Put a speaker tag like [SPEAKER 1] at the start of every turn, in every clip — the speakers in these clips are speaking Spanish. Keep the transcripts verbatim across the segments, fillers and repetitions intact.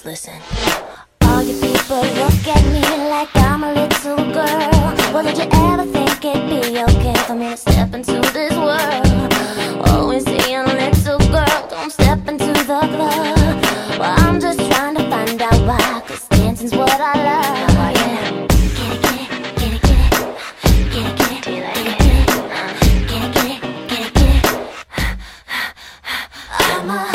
[SPEAKER 1] Just listen. All you people look at me like I'm a little girl. Well, did you ever think it'd be okay for me to step into this world? Always saying, little girl, don't step into the club. Well, I'm just trying to find out why, 'cause dancing's what I love. Yeah. Get it, get it, get it, get it. Get it, get it, get it, get it. Get it, get it, get it, get it. I'm a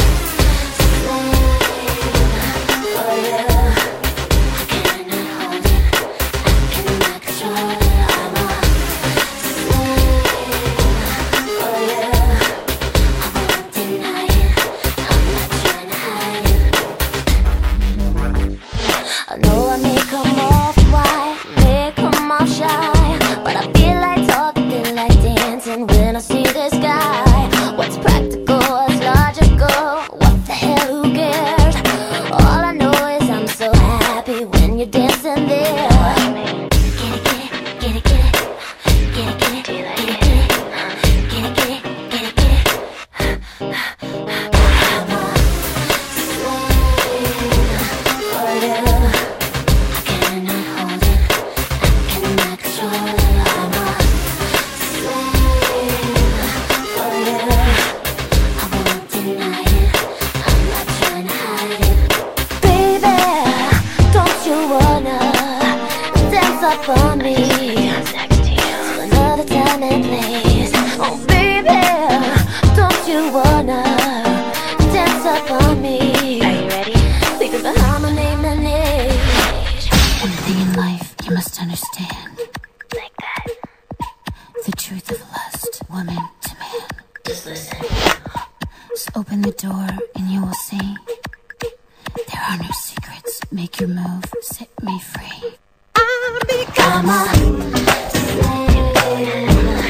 [SPEAKER 1] I know I may come off white, may come off shy, but I feel like talking, feel like dancing when I see this guy. What's practical, what's logical, what the hell, who cares? All I know is I'm so happy when you're dancing there. Get it, get it, get it, get it. Get it, get it, get it, get it. Get it, get it, get it, get it. I'm a slave for you. For me, to another time and place. Oh baby, don't you wanna dance up on me? Are you ready? Leave it behind my name and age.
[SPEAKER 2] One thing in life you must understand,
[SPEAKER 1] like that.
[SPEAKER 2] the truth of lust, woman to man.
[SPEAKER 1] Just listen.
[SPEAKER 2] Just open the door and you will see there are no secrets. Make your move, set me free.
[SPEAKER 1] I'm a slave.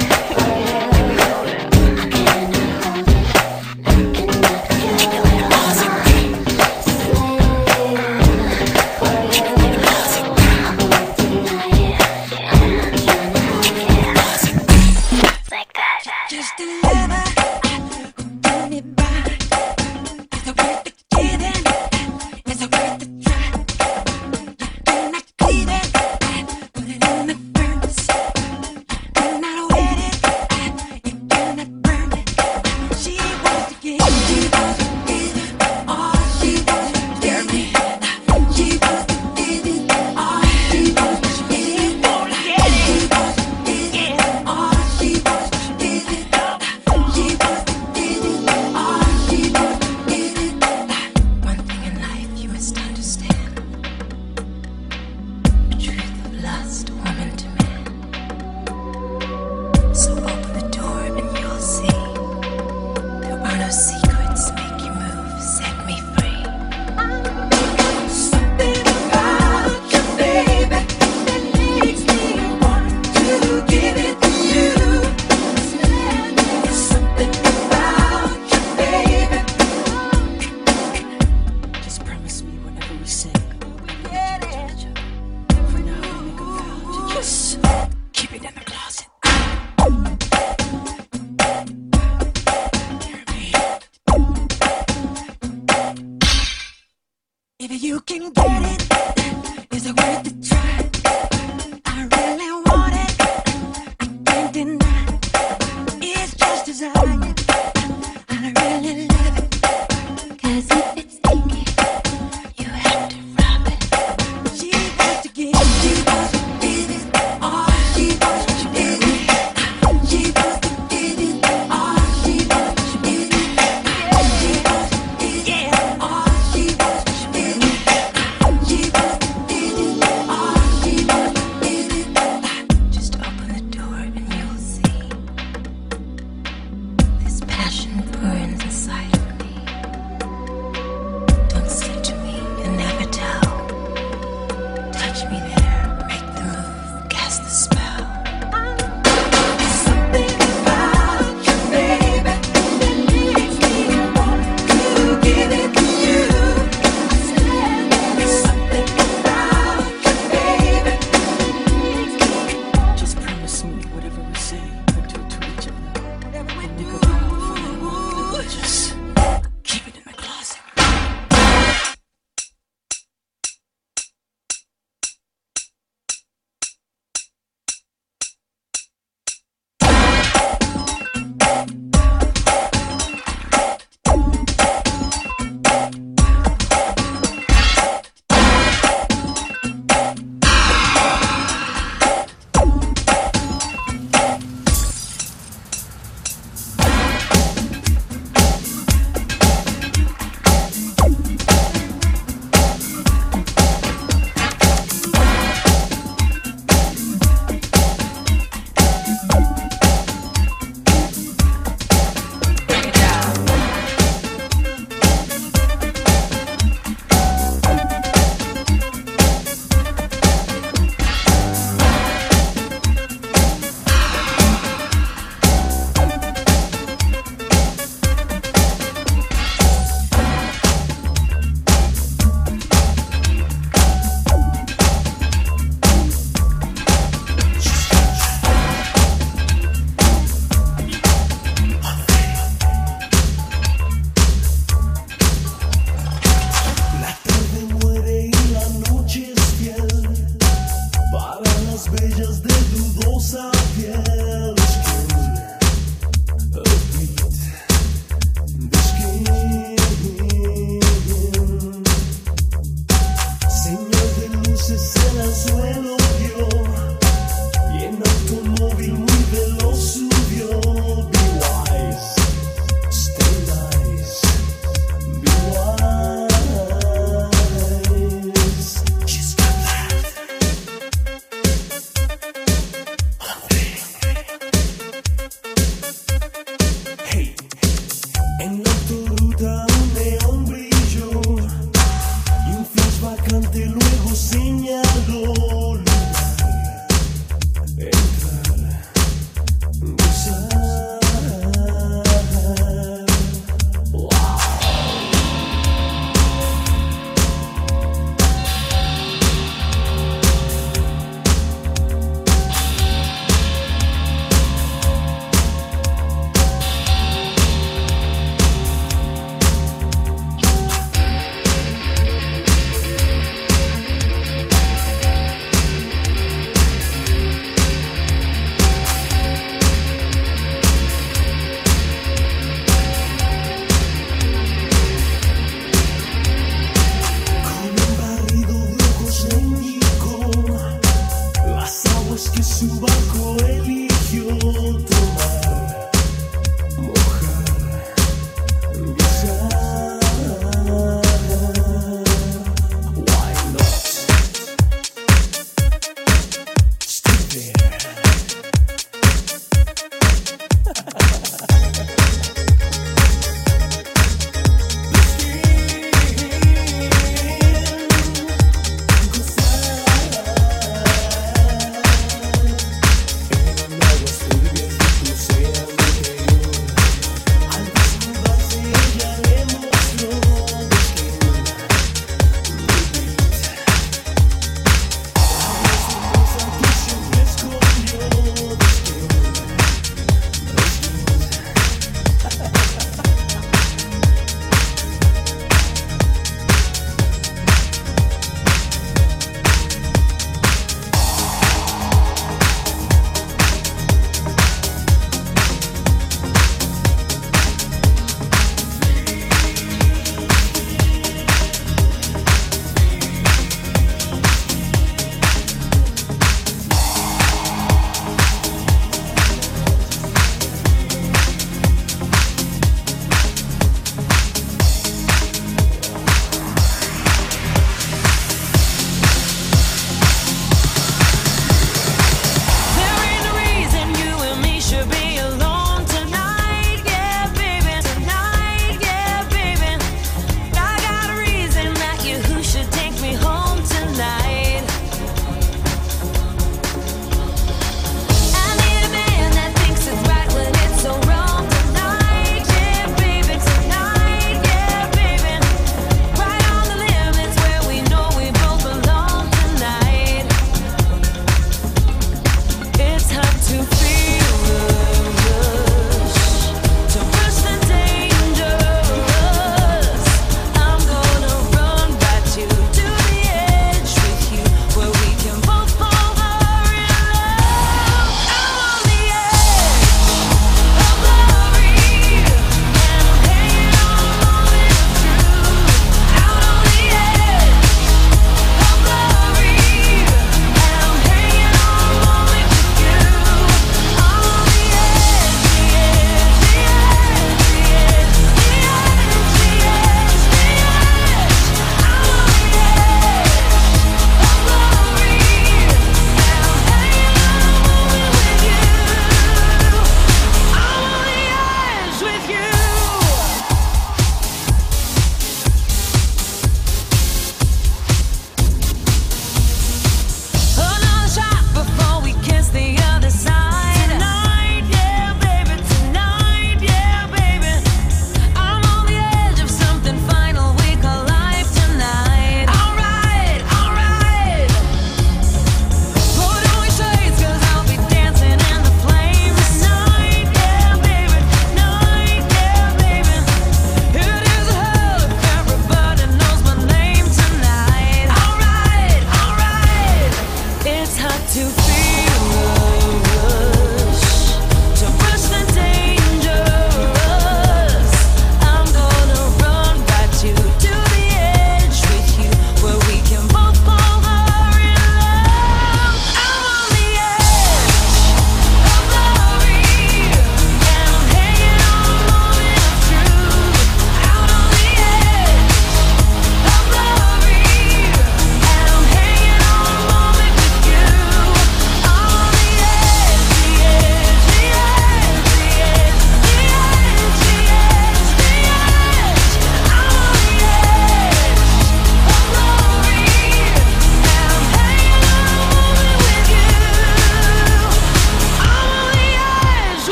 [SPEAKER 3] If you can get it, is it worth the try? I really want it, I can't deny. It's just desire, I really love it. 'Cause if it's stinky, you have to rub it. She wants to give it, she wants to give it all. She wants to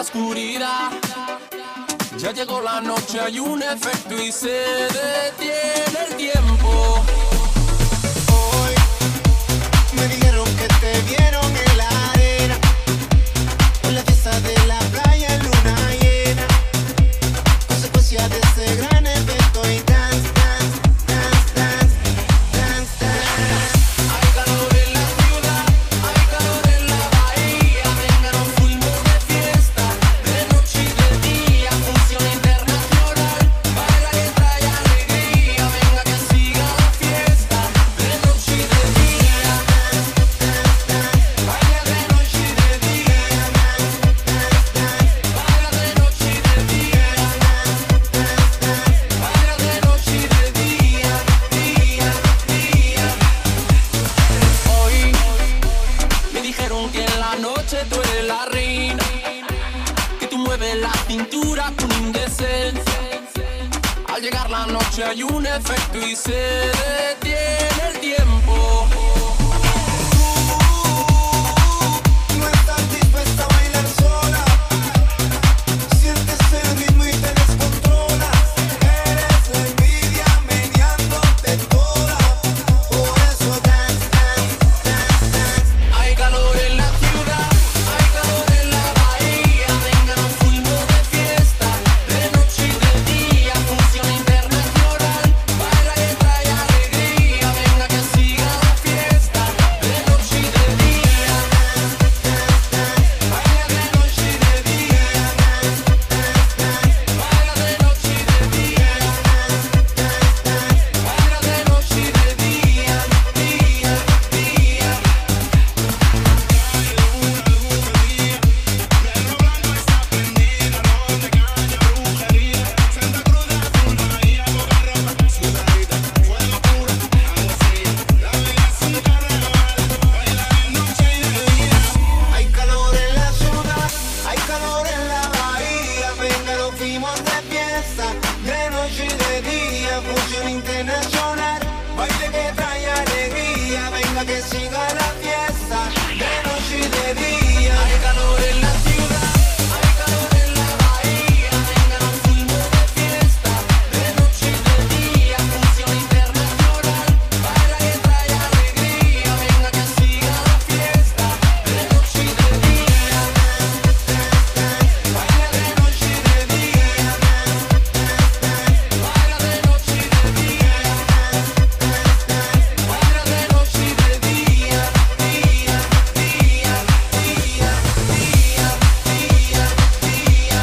[SPEAKER 4] oscuridad. Ya llegó la noche, hay un efecto y se detiene el tiempo.
[SPEAKER 5] Hoy me dijeron que te vieron en la arena, en la fiesta de la playa en luna llena, consecuencia de ese gran evento y dance, dance, dance, dance, dance, dance.
[SPEAKER 4] Hay calor en la ciudad, hay calor en la bahía. Venga, nos fuimos de fiesta, de noche y de día. Función internacional, baila que trae alegría. Venga que siga la fiesta, de noche y de día. Baila de noche y de día. Baila de noche y de día. Baila de noche y de día, día, día. Hoy me dijeron que en la noche tú eres la reina, que tú mueves la cintura con indecencia. Al llegar la noche hay un efecto y se detiene el tiempo.
[SPEAKER 5] No estás dispuesta a bailar sola, sientes el ritmo y te descontrolas. Eres la envidia meneándote toda, por eso dance, dance, dance, dance.
[SPEAKER 4] Hay calor en la ciudad, hay calor en la bahía. Venga, nos fuimos de fiesta, de noche y de día. Función internacional, baila que trae alegría. Venga que siga la fiesta, de noche y de día. Baila de noche y de día. Baila de noche y de día. Baila de noche y de día, día, día.
[SPEAKER 5] Hay calor en la ciudad, hay calor en la bahía. Venga, nos fuimos de fiesta, de noche y de día. Función internacional, baile que trae alegría. Venga que siga la fiesta, de noche y de día.
[SPEAKER 4] Hay calor en la ciudad, hay calor en la bahía. Venga, nos fuimos de fiesta, de noche y de día. Función internacional, baila que trae alegría. Venga que siga la fiesta, de noche y de día. Baila de noche y de día. Baila de noche y de día. Baila de noche y de día, día, día, día, día, día,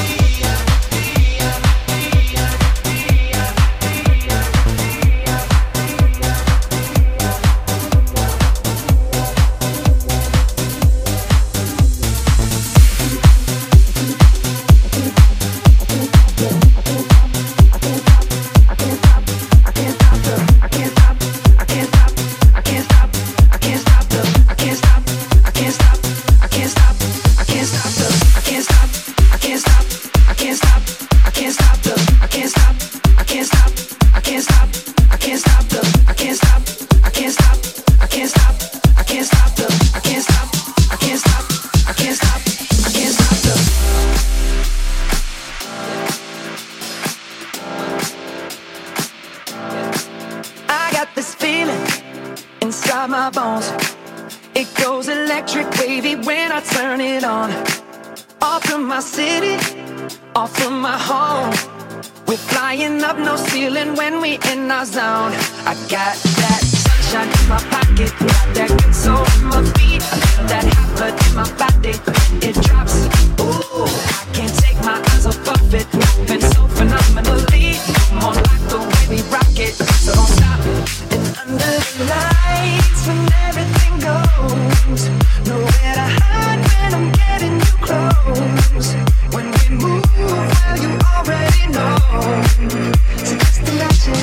[SPEAKER 3] I got this feeling inside my bones. It goes electric wavy when I turn it on. Off from my city, off from my home. We're flying up, no ceiling when we in our zone. I got that sunshine in my pocket, got that good soul in my feet. I feel that hot blood in my body, it drops. Ooh, I can't take my eyes off of it, moving so phenomenally. Come on, like the way we rock it, so don't stop. And under the lights, when everything goes, nowhere to hide when I'm getting you close. When we move, well, you already know. So just imagine.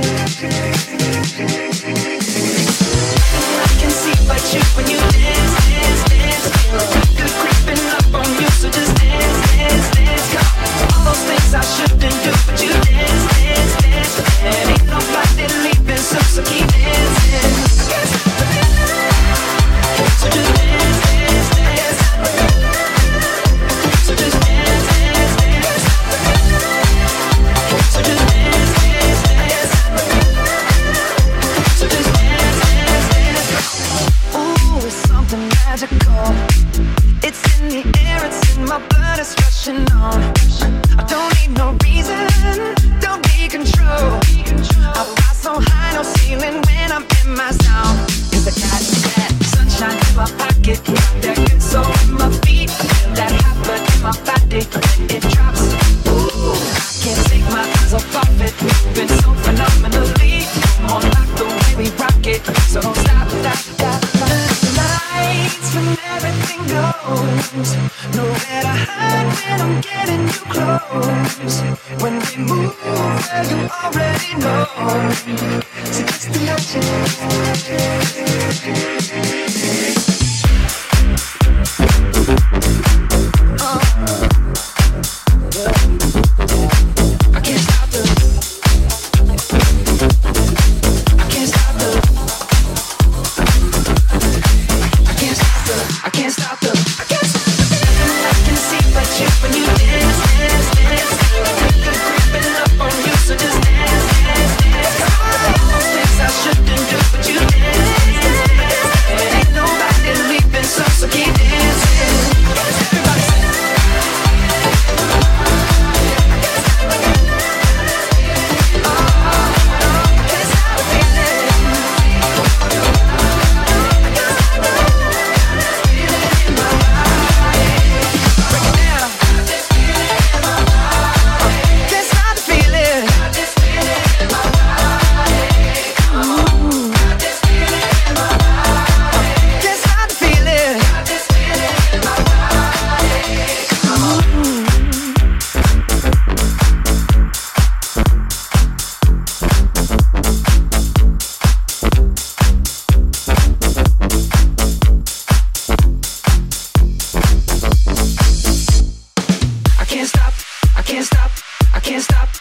[SPEAKER 3] I can see but you when you dance, dance, dance. Feel good creeping up on you, so just dance, dance, dance. Come on, all those things I should I don't need no reason, don't be control. I fly so high, no ceiling when I'm in my zone. Cause I got that sunshine in my pocket, got that good soul in my feet. I feel that hot blood in my body, it drops. Ooh, I can't take my eyes off of it, moving so phenomenally. Come on, like the way we rock it, so don't stop, stop, stop. The lights when everything goes, nowhere to hide when I'm getting you close. When we move, well, you already know. So just imagine. Oh. I can't stop the I can't stop the I can't stop the I can't stop the I can't stop the feeling I can see but you when you dance, dance, dance. Good creeping up on you, so just dance, dance, dance. All those things I shouldn't do, but you dance, dance, dance. Ain't nobody leaving, so so keep dancing. Everybody say I can't stop, I can't stop, I can't stop.